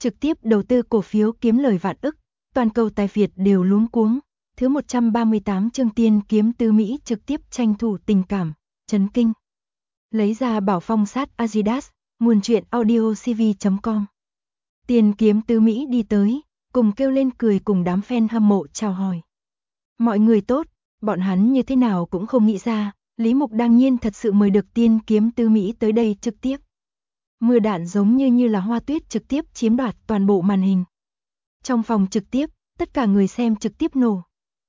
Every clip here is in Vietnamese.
trực tiếp đầu tư cổ phiếu kiếm lời vạn ức, toàn cầu tài Việt đều luống cuống. Thứ 138 chương Tiên Kiếm Tứ Mỹ trực tiếp tranh thủ tình cảm, chấn kinh. Lấy ra bảo phong sát Adidas, nguồn truyện audiocv.com. Tiên Kiếm Tứ Mỹ đi tới, cùng kêu lên cười cùng đám fan hâm mộ chào hỏi. Mọi người tốt, bọn hắn như thế nào cũng không nghĩ ra, Lý Mục đang nhiên thật sự mời được Tiên Kiếm Tứ Mỹ tới đây trực tiếp. Mưa đạn giống như là hoa tuyết trực tiếp chiếm đoạt toàn bộ màn hình. Trong phòng trực tiếp, tất cả người xem trực tiếp nổ.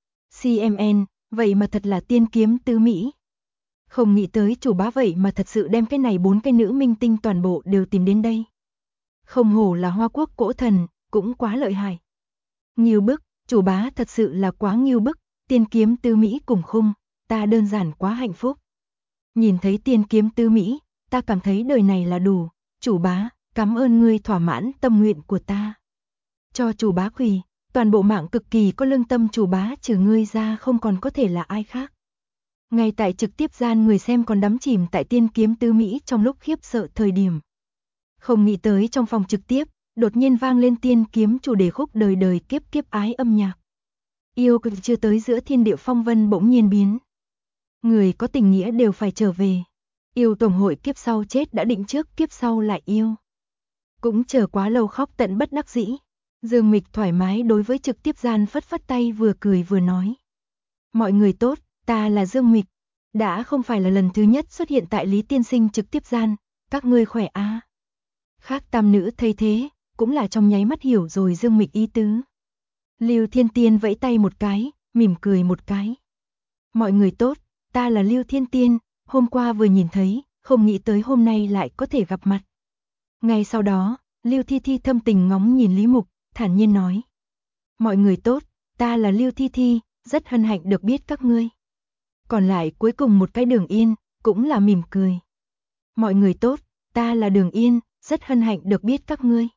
CMN, vậy mà thật là Tiên Kiếm Tứ Mỹ. Không nghĩ tới chủ bá vậy mà thật sự đem cái này 4 cái nữ minh tinh toàn bộ đều tìm đến đây. Không hổ là Hoa Quốc cổ thần, cũng quá lợi hại. Nghiêu bức, chủ bá thật sự là quá nghiêu bức, Tiên Kiếm Tứ Mỹ cùng khung, ta đơn giản quá hạnh phúc. Nhìn thấy Tiên Kiếm Tứ Mỹ, ta cảm thấy đời này là đủ, chủ bá, cảm ơn ngươi thỏa mãn tâm nguyện của ta. Cho chủ bá quỳ, toàn bộ mạng cực kỳ có lương tâm, chủ bá trừ ngươi ra không còn có thể là ai khác. Ngay tại trực tiếp gian người xem còn đắm chìm tại Tiên Kiếm Tứ Mỹ trong lúc khiếp sợ thời điểm. Không nghĩ tới trong phòng trực tiếp, đột nhiên vang lên Tiên Kiếm chủ đề khúc đời đời kiếp kiếp ái âm nhạc. Yêu cực chưa tới giữa thiên địa phong vân bỗng nhiên biến. Người có tình nghĩa đều phải trở về. Yêu tổng hội kiếp sau chết đã định trước, kiếp sau lại yêu. Cũng chờ quá lâu khóc tận bất đắc dĩ. Dương Mịch thoải mái đối với trực tiếp gian phất phất tay vừa cười vừa nói. Mọi người tốt, ta là Dương Mịch. Đã không phải là lần thứ nhất xuất hiện tại Lý Tiên Sinh trực tiếp gian, các ngươi khỏe a? Khác tam nữ thấy thế, cũng là trong nháy mắt hiểu rồi Dương Mịch ý tứ. Lưu Thiên Tiên vẫy tay một cái, mỉm cười một cái. Mọi người tốt, ta là Lưu Thiên Tiên, hôm qua vừa nhìn thấy, không nghĩ tới hôm nay lại có thể gặp mặt. Ngay sau đó, Lưu Thi Thi thâm tình ngóng nhìn Lý Mục, thản nhiên nói. Mọi người tốt, ta là Lưu Thi Thi, rất hân hạnh được biết các ngươi. Còn lại cuối cùng một cái Đường Yên, cũng là mỉm cười. Mọi người tốt, ta là Đường Yên, rất hân hạnh được biết các ngươi.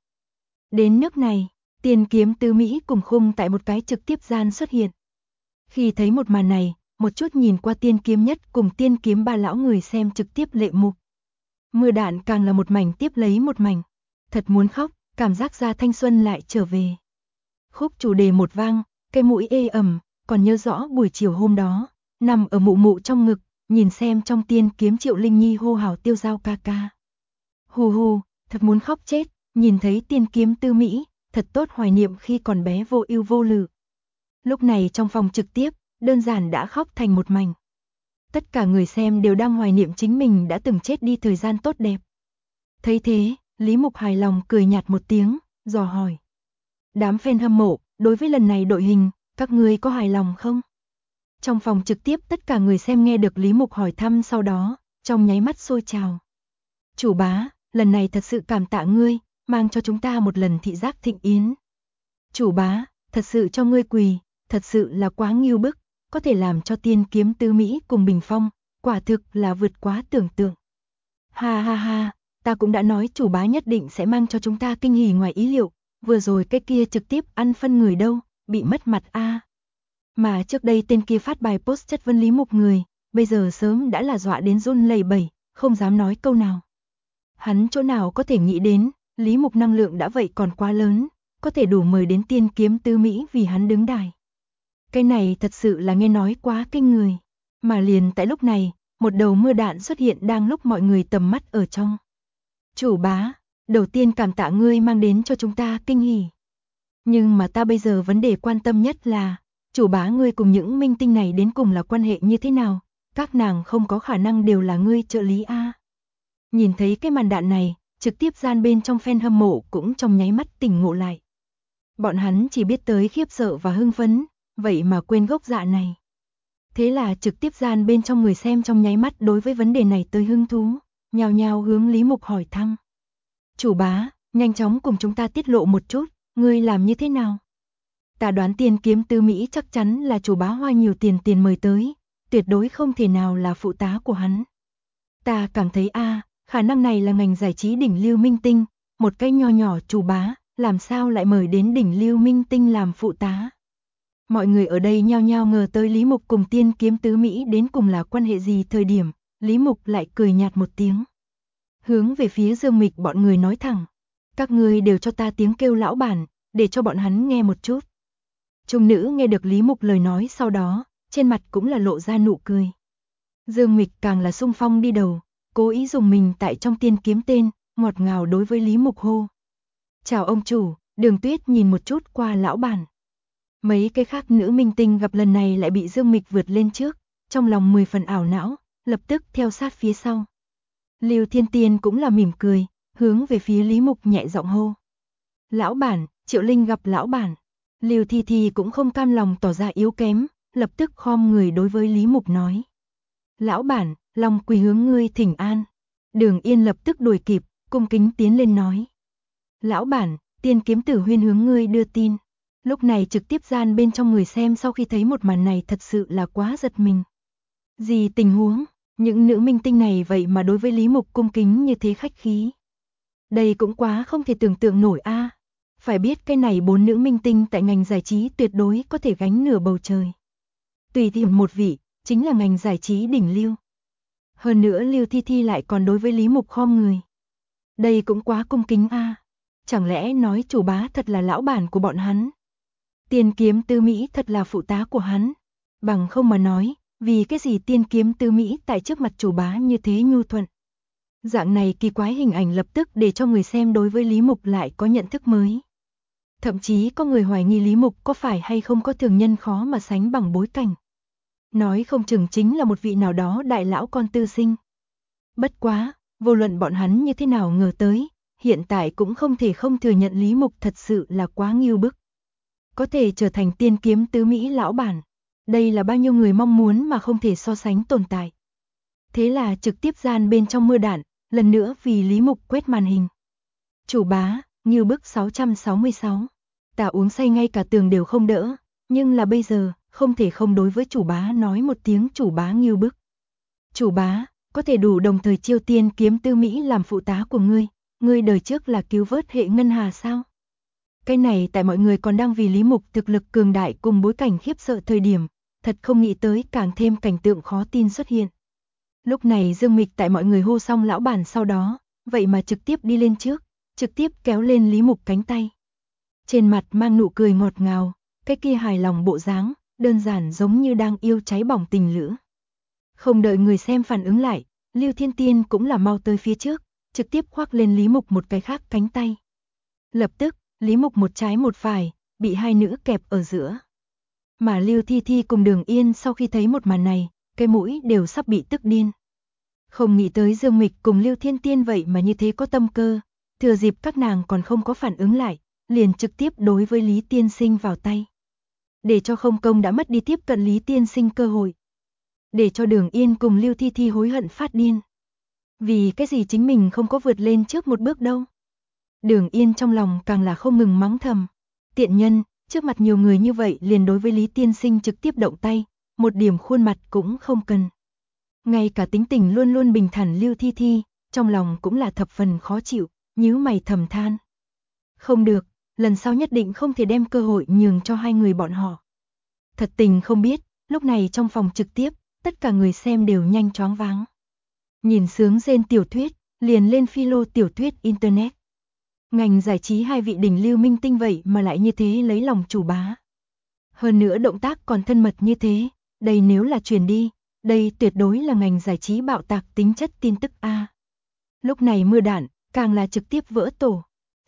Đến nước này, Tiên Kiếm Tứ Mỹ cùng khung tại một cái trực tiếp gian xuất hiện. Khi thấy một màn này, một chút nhìn qua Tiên Kiếm nhất cùng Tiên Kiếm ba lão người xem trực tiếp lệ mục. Mưa đạn càng là một mảnh tiếp lấy một mảnh. Thật muốn khóc, cảm giác ra thanh xuân lại trở về. Khúc chủ đề một vang, cái mũi ê ẩm, còn nhớ rõ buổi chiều hôm đó, nằm ở mụ mụ trong ngực, nhìn xem trong Tiên Kiếm Triệu Linh Nhi hô hào tiêu dao ca ca. Hù hù, thật muốn khóc chết, nhìn thấy Tiên Kiếm Tứ Mỹ, thật tốt hoài niệm khi còn bé vô ưu vô lự. Lúc này trong phòng trực tiếp, đơn giản đã khóc thành một mảnh. Tất cả người xem đều đang hoài niệm chính mình đã từng chết đi thời gian tốt đẹp. Thấy thế, Lý Mục hài lòng cười nhạt một tiếng, dò hỏi. Đám fan hâm mộ, đối với lần này đội hình, các ngươi có hài lòng không? Trong phòng trực tiếp tất cả người xem nghe được Lý Mục hỏi thăm sau đó, trong nháy mắt sôi trào. Chủ bá, lần này thật sự cảm tạ ngươi, mang cho chúng ta một lần thị giác thịnh yến. Chủ bá, thật sự cho ngươi quỳ, thật sự là quá nghiêu bức, có thể làm cho Tiên Kiếm Tứ Mỹ cùng bình phong, quả thực là vượt quá tưởng tượng. Ha ha ha, ta cũng đã nói chủ bá nhất định sẽ mang cho chúng ta kinh hỉ ngoài ý liệu, vừa rồi cái kia trực tiếp ăn phân người đâu, bị mất mặt a. Mà trước đây tên kia phát bài post chất vấn Lý Mục người, bây giờ sớm đã là dọa đến run lẩy bẩy, không dám nói câu nào. Hắn chỗ nào có thể nghĩ đến, Lý Mục năng lượng đã vậy còn quá lớn, có thể đủ mời đến Tiên Kiếm Tứ Mỹ vì hắn đứng đài. Cái này thật sự là nghe nói quá kinh người. Mà liền tại lúc này, một đầu mưa đạn xuất hiện đang lúc mọi người tầm mắt ở trong. Chủ bá, đầu tiên cảm tạ ngươi mang đến cho chúng ta kinh hỉ. Nhưng mà ta bây giờ vấn đề quan tâm nhất là, chủ bá ngươi cùng những minh tinh này đến cùng là quan hệ như thế nào? Các nàng không có khả năng đều là ngươi trợ lý a. Nhìn thấy cái màn đạn này, trực tiếp gian bên trong fan hâm mộ cũng trong nháy mắt tỉnh ngộ lại. Bọn hắn chỉ biết tới khiếp sợ và hưng phấn, vậy mà quên gốc dạ này. Thế là trực tiếp gian bên trong người xem trong nháy mắt đối với vấn đề này tới hứng thú, nhao nhao hướng Lý Mục hỏi thăm. Chủ bá, nhanh chóng cùng chúng ta tiết lộ một chút, ngươi làm như thế nào? Ta đoán Tiên Kiếm Tứ Mỹ chắc chắn là chủ bá hoa nhiều tiền mời tới, tuyệt đối không thể nào là phụ tá của hắn. Ta cảm thấy khả năng này là ngành giải trí đỉnh lưu minh tinh, một cái nho nhỏ chủ bá, làm sao lại mời đến đỉnh lưu minh tinh làm phụ tá? Mọi người ở đây nhao nhao ngờ tới Lý Mục cùng Tiên Kiếm Tứ Mỹ đến cùng là quan hệ gì thời điểm, Lý Mục lại cười nhạt một tiếng. Hướng về phía Dương Mịch bọn người nói thẳng, Các ngươi đều cho ta tiếng kêu lão bản, để cho bọn hắn nghe một chút. Trung nữ nghe được Lý Mục lời nói sau đó, trên mặt cũng là lộ ra nụ cười. Dương Mịch càng là xung phong đi đầu, cố ý dùng mình tại trong tiên kiếm tên, ngọt ngào đối với Lý Mục hô. Chào ông chủ, Đường Tuyết nhìn một chút qua lão bản. Mấy cái khác nữ minh tinh gặp lần này lại bị Dương Mịch vượt lên trước, trong lòng 10 phần ảo não, lập tức theo sát phía sau. Lưu Thiên Tiên cũng là mỉm cười, hướng về phía Lý Mục nhẹ giọng hô. Lão bản, Triệu Linh gặp lão bản. Lưu Thi Thi cũng không cam lòng tỏ ra yếu kém, lập tức khom người đối với Lý Mục nói. Lão bản, lòng quỳ hướng ngươi thỉnh an. Đường Yên lập tức đuổi kịp, cung kính tiến lên nói. Lão bản, Tiên kiếm tử Huyên hướng ngươi đưa tin. Lúc này trực tiếp gian bên trong người xem sau khi thấy một màn này thật sự là quá giật mình. Gì tình huống, những nữ minh tinh này vậy mà đối với Lý Mục cung kính như thế khách khí. Đây cũng quá không thể tưởng tượng nổi a. Phải biết cái này 4 nữ minh tinh tại ngành giải trí tuyệt đối có thể gánh nửa bầu trời. Tùy tìm một vị, chính là ngành giải trí đỉnh lưu. Hơn nữa Lưu Thi Thi lại còn đối với Lý Mục khom người. Đây cũng quá cung kính a. Chẳng lẽ nói chủ bá thật là lão bản của bọn hắn? Tiên kiếm tư Mỹ thật là phụ tá của hắn? Bằng không mà nói, vì cái gì tiên kiếm tư Mỹ tại trước mặt chủ bá như thế nhu thuận? Dạng này kỳ quái hình ảnh lập tức để cho người xem đối với Lý Mục lại có nhận thức mới. Thậm chí có người hoài nghi Lý Mục có phải hay không có thường nhân khó mà sánh bằng bối cảnh. Nói không chừng chính là một vị nào đó đại lão con tư sinh. Bất quá, vô luận bọn hắn như thế nào ngờ tới, hiện tại cũng không thể không thừa nhận Lý Mục thật sự là quá ngưu bức. Có thể trở thành tiên kiếm tứ Mỹ lão bản. Đây là bao nhiêu người mong muốn mà không thể so sánh tồn tại. Thế là trực tiếp gian bên trong mưa đạn, lần nữa vì Lý Mục quét màn hình. Chủ bá, ngưu bức 666. Ta uống say ngay cả tường đều không đỡ, nhưng là bây giờ, không thể không đối với chủ bá nói một tiếng chủ bá ngưu bức. Chủ bá, có thể đủ đồng thời chiêu tiên kiếm tư Mỹ làm phụ tá của ngươi đời trước là cứu vớt hệ ngân hà sao? Cái này tại mọi người còn đang vì Lý Mục thực lực cường đại cùng bối cảnh khiếp sợ thời điểm, thật không nghĩ tới càng thêm cảnh tượng khó tin xuất hiện. Lúc này Dương Mịch tại mọi người hô xong lão bản sau đó, vậy mà trực tiếp đi lên trước, trực tiếp kéo lên Lý Mục cánh tay. Trên mặt mang nụ cười ngọt ngào, cái kia hài lòng bộ dáng, đơn giản giống như đang yêu cháy bỏng tình lửa. Không đợi người xem phản ứng lại, Lưu Thiên Tiên cũng là mau tới phía trước, trực tiếp khoác lên Lý Mục một cái khác cánh tay. Lập tức, Lý Mục một trái một phải, bị hai nữ kẹp ở giữa. Mà Lưu Thi Thi cùng Đường Yên sau khi thấy một màn này, cái mũi đều sắp bị tức điên. Không nghĩ tới Dương Mịch cùng Lưu Thiên Tiên vậy mà như thế có tâm cơ, thừa dịp các nàng còn không có phản ứng lại, liền trực tiếp đối với Lý Tiên Sinh vào tay. Để cho không công đã mất đi tiếp cận Lý Tiên Sinh cơ hội. Để cho Đường Yên cùng Lưu Thi Thi hối hận phát điên. Vì cái gì chính mình không có vượt lên trước một bước đâu. Đường Yên trong lòng càng là không ngừng mắng thầm. Tiện nhân, trước mặt nhiều người như vậy liền đối với Lý Tiên Sinh trực tiếp động tay, một điểm khuôn mặt cũng không cần. Ngay cả tính tình luôn luôn bình thản Lưu Thi Thi, trong lòng cũng là thập phần khó chịu, nhíu mày thầm than. Không được, lần sau nhất định không thể đem cơ hội nhường cho hai người bọn họ. Thật tình không biết, lúc này trong phòng trực tiếp, tất cả người xem đều nhanh choáng váng. Nhìn sướng rên tiểu thuyết, liền lên philo tiểu thuyết internet. Ngành giải trí hai vị đỉnh lưu minh tinh vậy mà lại như thế lấy lòng chủ bá. Hơn nữa động tác còn thân mật như thế, đây nếu là truyền đi, đây tuyệt đối là ngành giải trí bạo tạc tính chất tin tức A. Lúc này mưa đạn, càng là trực tiếp vỡ tổ.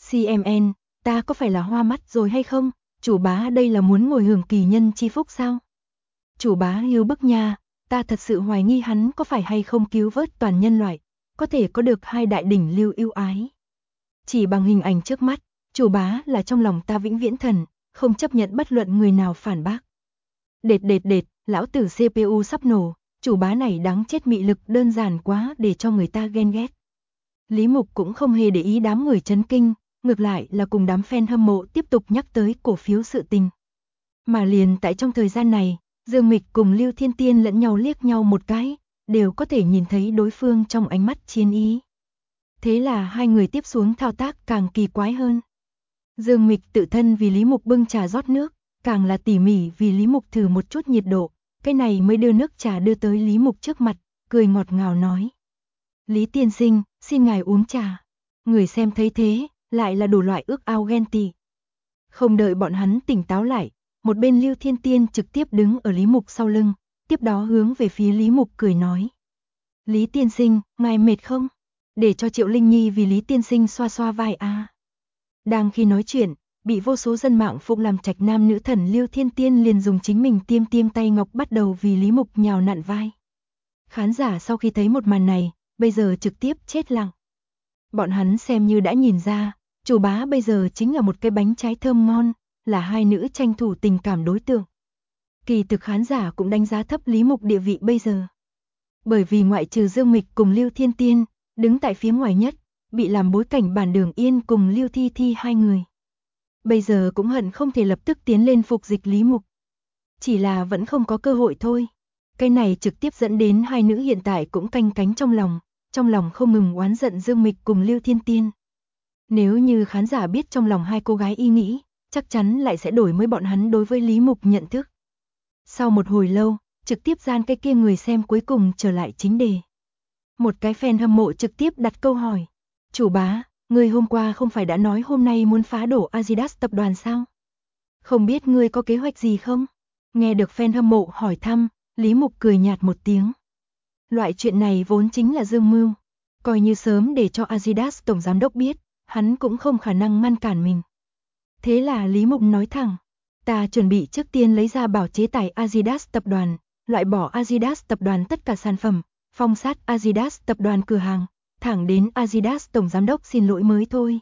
CMN, ta có phải là hoa mắt rồi hay không? Chủ bá đây là muốn ngồi hưởng kỳ nhân chi phúc sao? Chủ bá yêu bức nha, ta thật sự hoài nghi hắn có phải hay không cứu vớt toàn nhân loại, có thể có được hai đại đỉnh lưu yêu ái. Chỉ bằng hình ảnh trước mắt, chủ bá là trong lòng ta vĩnh viễn thần, không chấp nhận bất luận người nào phản bác. Đệt, lão tử CPU sắp nổ, chủ bá này đáng chết mị lực đơn giản quá để cho người ta ghen ghét. Lý Mục cũng không hề để ý đám người chấn kinh, ngược lại là cùng đám fan hâm mộ tiếp tục nhắc tới cổ phiếu sự tình. Mà liền tại trong thời gian này, Dương Mịch cùng Lưu Thiên Tiên lẫn nhau liếc nhau một cái, đều có thể nhìn thấy đối phương trong ánh mắt chiến ý. Thế là hai người tiếp xuống thao tác càng kỳ quái hơn. Dương Mịch tự thân vì Lý Mục bưng trà rót nước, càng là tỉ mỉ vì Lý Mục thử một chút nhiệt độ, cái này mới đưa nước trà đưa tới Lý Mục trước mặt, cười ngọt ngào nói. Lý tiên sinh, xin ngài uống trà. Người xem thấy thế, lại là đủ loại ước ao ghen tị. Không đợi bọn hắn tỉnh táo lại, một bên Lưu Thiên Tiên trực tiếp đứng ở Lý Mục sau lưng, tiếp đó hướng về phía Lý Mục cười nói. Lý tiên sinh, ngài mệt không? Để cho Triệu Linh Nhi vì Lý tiên sinh xoa xoa vai a. Đang khi nói chuyện, bị vô số dân mạng phụng làm trạch nam nữ thần Lưu Thiên Tiên liền dùng chính mình tiêm tiêm tay ngọc bắt đầu vì Lý Mục nhào nặn vai. Khán giả sau khi thấy một màn này, bây giờ trực tiếp chết lặng. Bọn hắn xem như đã nhìn ra, chủ bá bây giờ chính là một cái bánh trái thơm ngon, là hai nữ tranh thủ tình cảm đối tượng. Kỳ thực khán giả cũng đánh giá thấp Lý Mục địa vị bây giờ. Bởi vì ngoại trừ Dương Mịch cùng Lưu Thiên Tiên, đứng tại phía ngoài nhất, bị làm bối cảnh Bản Đường Yên cùng Lưu Thi Thi hai người. Bây giờ cũng hận không thể lập tức tiến lên phục dịch Lý Mục. Chỉ là vẫn không có cơ hội thôi. Cái này trực tiếp dẫn đến hai nữ hiện tại cũng canh cánh trong lòng không ngừng oán giận Dương Mịch cùng Lưu Thiên Tiên. Nếu như khán giả biết trong lòng hai cô gái ý nghĩ, chắc chắn lại sẽ đổi mới bọn hắn đối với Lý Mục nhận thức. Sau một hồi lâu, trực tiếp gian cái kia người xem cuối cùng trở lại chính đề. Một cái fan hâm mộ trực tiếp đặt câu hỏi. Chủ bá, ngươi hôm qua không phải đã nói hôm nay muốn phá đổ Adidas tập đoàn sao? Không biết ngươi có kế hoạch gì không? Nghe được fan hâm mộ hỏi thăm, Lý Mục cười nhạt một tiếng. Loại chuyện này vốn chính là dương mưu. Coi như sớm để cho Adidas tổng giám đốc biết, hắn cũng không khả năng ngăn cản mình. Thế là Lý Mục nói thẳng. Ta chuẩn bị trước tiên lấy ra bảo chế tài Adidas tập đoàn, loại bỏ Adidas tập đoàn tất cả sản phẩm, phong sát Adidas tập đoàn cửa hàng, thẳng đến Adidas tổng giám đốc xin lỗi mới thôi.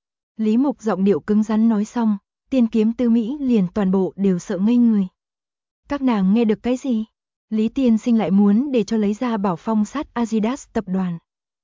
Lý Mục giọng điệu cứng rắn nói xong, tiên kiếm tư Mỹ liền toàn bộ đều sợ ngây người. Các nàng nghe được cái gì? Lý tiên sinh lại muốn để cho lấy ra bảo phong sát Adidas tập đoàn.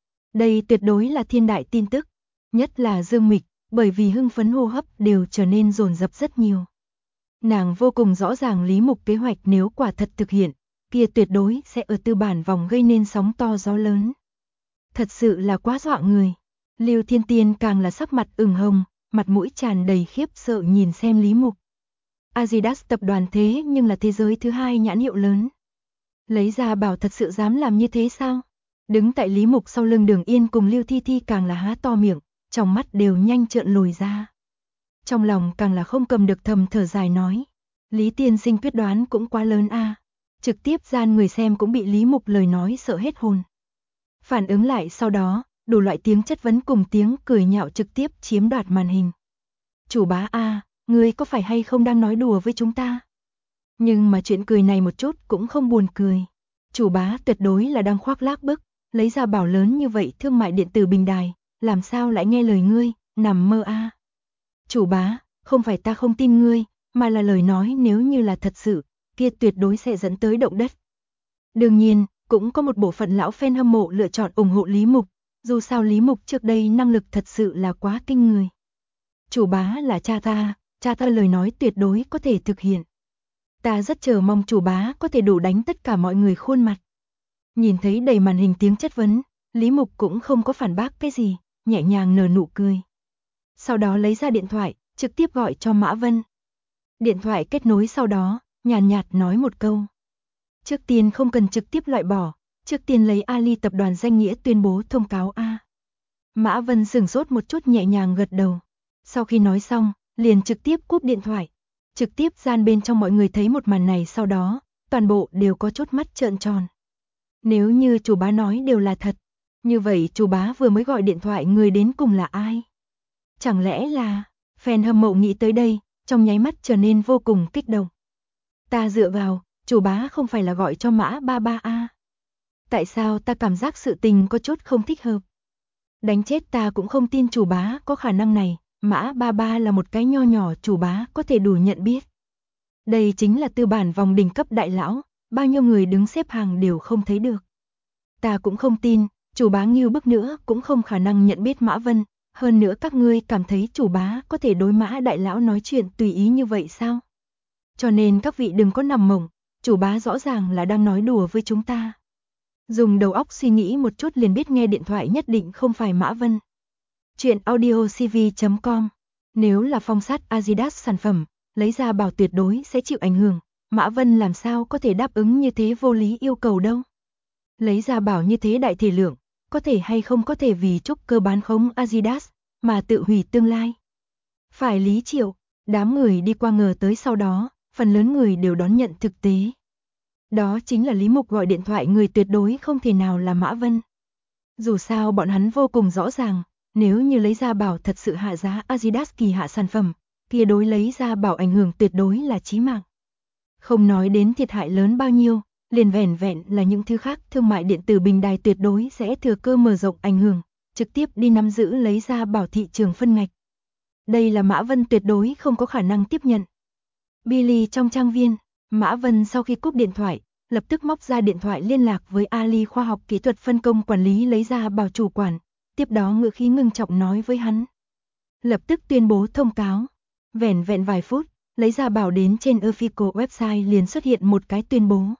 Đây tuyệt đối là thiên đại tin tức, nhất là Dương Mịch, bởi vì hưng phấn hô hấp đều trở nên dồn dập rất nhiều. Nàng vô cùng rõ ràng Lý Mục kế hoạch nếu quả thật thực hiện, kia tuyệt đối sẽ ở tư bản vòng gây nên sóng to gió lớn. Thật sự là quá dọa người. Lưu Thiên Tiên càng là sắc mặt ửng hồng, mặt mũi tràn đầy khiếp sợ nhìn xem Lý Mục. Adidas tập đoàn thế nhưng là thế giới thứ hai nhãn hiệu lớn. Lấy ra bảo thật sự dám làm như thế sao? Đứng tại Lý Mục sau lưng Đường Yên cùng Lưu Thi Thi càng là há to miệng, trong mắt đều nhanh trợn lồi ra. Trong lòng càng là không cầm được thầm thở dài nói. Lý tiên sinh quyết đoán cũng quá lớn a. Trực tiếp gian người xem cũng bị Lý Mục lời nói sợ hết hồn. Phản ứng lại sau đó, đủ loại tiếng chất vấn cùng tiếng cười nhạo trực tiếp chiếm đoạt màn hình. Chủ bá a, ngươi có phải hay không đang nói đùa với chúng ta? Nhưng mà chuyện cười này một chút cũng không buồn cười. Chủ bá tuyệt đối là đang khoác lác bức, lấy ra bảo lớn như vậy thương mại điện tử bình đài, làm sao lại nghe lời ngươi, nằm mơ a. Chủ bá, không phải ta không tin ngươi, mà là lời nói nếu như là thật sự, kia tuyệt đối sẽ dẫn tới động đất. Đương nhiên, cũng có một bộ phận lão fan hâm mộ lựa chọn ủng hộ Lý Mục, dù sao Lý Mục trước đây năng lực thật sự là quá kinh người. Chủ bá là cha ta lời nói tuyệt đối có thể thực hiện. Ta rất chờ mong chủ bá có thể đủ đánh tất cả mọi người khuôn mặt. Nhìn thấy đầy màn hình tiếng chất vấn, Lý Mục cũng không có phản bác cái gì, nhẹ nhàng nở nụ cười. Sau đó lấy ra điện thoại, trực tiếp gọi cho Mã Vân. Điện thoại kết nối sau đó, nhàn nhạt nói một câu. Trước tiên không cần trực tiếp loại bỏ, trước tiên lấy Ali tập đoàn danh nghĩa tuyên bố thông cáo A. Mã Vân sửng sốt một chút nhẹ nhàng gật đầu. Sau khi nói xong, liền trực tiếp cúp điện thoại. Trực tiếp gian bên trong mọi người thấy một màn này sau đó, toàn bộ đều có chút mắt trợn tròn. Nếu như chủ bá nói đều là thật, như vậy chủ bá vừa mới gọi điện thoại người đến cùng là ai? Chẳng lẽ là... Fan hâm mộ nghĩ tới đây, trong nháy mắt trở nên vô cùng kích động. Ta dựa vào, chủ bá không phải là gọi cho Mã Ba Ba a? Tại sao ta cảm giác sự tình có chút không thích hợp? Đánh chết ta cũng không tin chủ bá có khả năng này, Mã Ba Ba là một cái nho nhỏ chủ bá có thể đủ nhận biết. Đây chính là tư bản vòng đỉnh cấp đại lão, bao nhiêu người đứng xếp hàng đều không thấy được. Ta cũng không tin, chủ bá nghiêu bức nữa cũng không khả năng nhận biết Mã Vân. Hơn nữa các ngươi cảm thấy chủ bá có thể đối Mã đại lão nói chuyện tùy ý như vậy sao? Cho nên các vị đừng có nằm mộng, chủ bá rõ ràng là đang nói đùa với chúng ta. Dùng đầu óc suy nghĩ một chút liền biết nghe điện thoại nhất định không phải Mã Vân. Chuyện audiocv.com. Nếu là phong sát Adidas sản phẩm, lấy ra bảo tuyệt đối sẽ chịu ảnh hưởng. Mã Vân làm sao có thể đáp ứng như thế vô lý yêu cầu đâu. Lấy ra bảo như thế đại thể lượng, có thể hay không có thể vì trúc cơ bán khống Adidas, mà tự hủy tương lai. Phải Lý Triệu, đám người đi qua ngờ tới sau đó, phần lớn người đều đón nhận thực tế. Đó chính là Lý Mục gọi điện thoại người tuyệt đối không thể nào là Mã Vân. Dù sao bọn hắn vô cùng rõ ràng, nếu như lấy ra bảo thật sự hạ giá Adidas kỳ hạ sản phẩm, kia đối lấy ra bảo ảnh hưởng tuyệt đối là chí mạng. Không nói đến thiệt hại lớn bao nhiêu, liền vẻn vẹn là những thứ khác thương mại điện tử bình đài tuyệt đối sẽ thừa cơ mở rộng ảnh hưởng, trực tiếp đi nắm giữ lấy ra bảo thị trường phân ngạch. Đây là Mã Vân tuyệt đối không có khả năng tiếp nhận. Billy trong trang viên, Mã Vân sau khi cúp điện thoại, lập tức móc ra điện thoại liên lạc với Ali khoa học kỹ thuật phân công quản lý lấy ra bảo chủ quản, tiếp đó ngữ khí ngưng trọng nói với hắn. Lập tức tuyên bố thông cáo. Vẻn vẹn vài phút, lấy ra bảo đến trên official website liền xuất hiện một cái tuyên bố.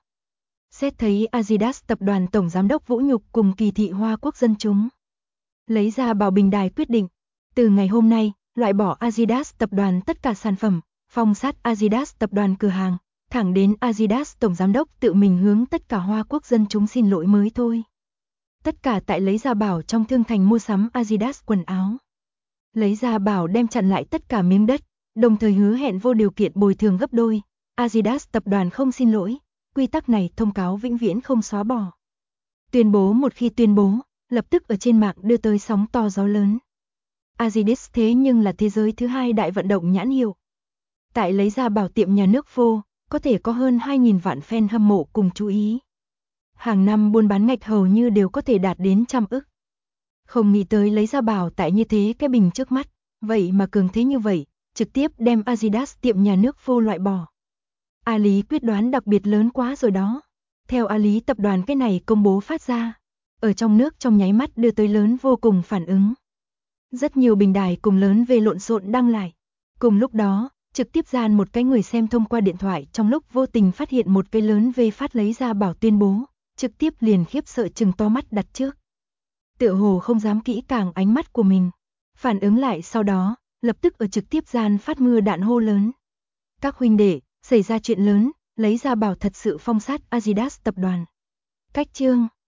Xét thấy Adidas tập đoàn tổng giám đốc Vũ Nhục cùng kỳ thị Hoa Quốc dân chúng. Lấy ra bảo bình đài quyết định, từ ngày hôm nay, loại bỏ Adidas tập đoàn tất cả sản phẩm, phong sát Adidas tập đoàn cửa hàng, thẳng đến Adidas tổng giám đốc tự mình hướng tất cả Hoa Quốc dân chúng xin lỗi mới thôi. Tất cả tại lấy ra bảo trong thương thành mua sắm Adidas quần áo. Lấy ra bảo đem chặn lại tất cả miếng đất, đồng thời hứa hẹn vô điều kiện bồi thường gấp đôi. Adidas tập đoàn không xin lỗi, quy tắc này thông cáo vĩnh viễn không xóa bỏ. Tuyên bố một khi tuyên bố, lập tức ở trên mạng đưa tới sóng to gió lớn. Adidas thế nhưng là thế giới thứ hai đại vận động nhãn hiệu. Tại lấy ra bảo tiệm nhà nước vô, có thể có hơn 2.000 vạn fan hâm mộ cùng chú ý. Hàng năm buôn bán ngạch hầu như đều có thể đạt đến 100 ức. Không nghĩ tới lấy ra bảo tại như thế cái bình trước mắt, vậy mà cường thế như vậy, trực tiếp đem Adidas tiệm nhà nước vô loại bỏ. Ali quyết đoán đặc biệt lớn quá rồi đó. Theo Ali tập đoàn cái này công bố phát ra, ở trong nước trong nháy mắt đưa tới lớn vô cùng phản ứng. Rất nhiều bình đài cùng lớn về lộn xộn đăng lại. Cùng lúc đó, trực tiếp gian một cái người xem thông qua điện thoại trong lúc vô tình phát hiện một cái lớn về phát lấy ra bảo tuyên bố, trực tiếp liền khiếp sợ trừng to mắt đặt trước. Tựa hồ không dám kỹ càng ánh mắt của mình. Phản ứng lại sau đó, lập tức ở trực tiếp gian phát mưa đạn hô lớn. Các huynh đệ, xảy ra chuyện lớn, lấy ra bảo thật sự phong sát Adidas tập đoàn. Cách chương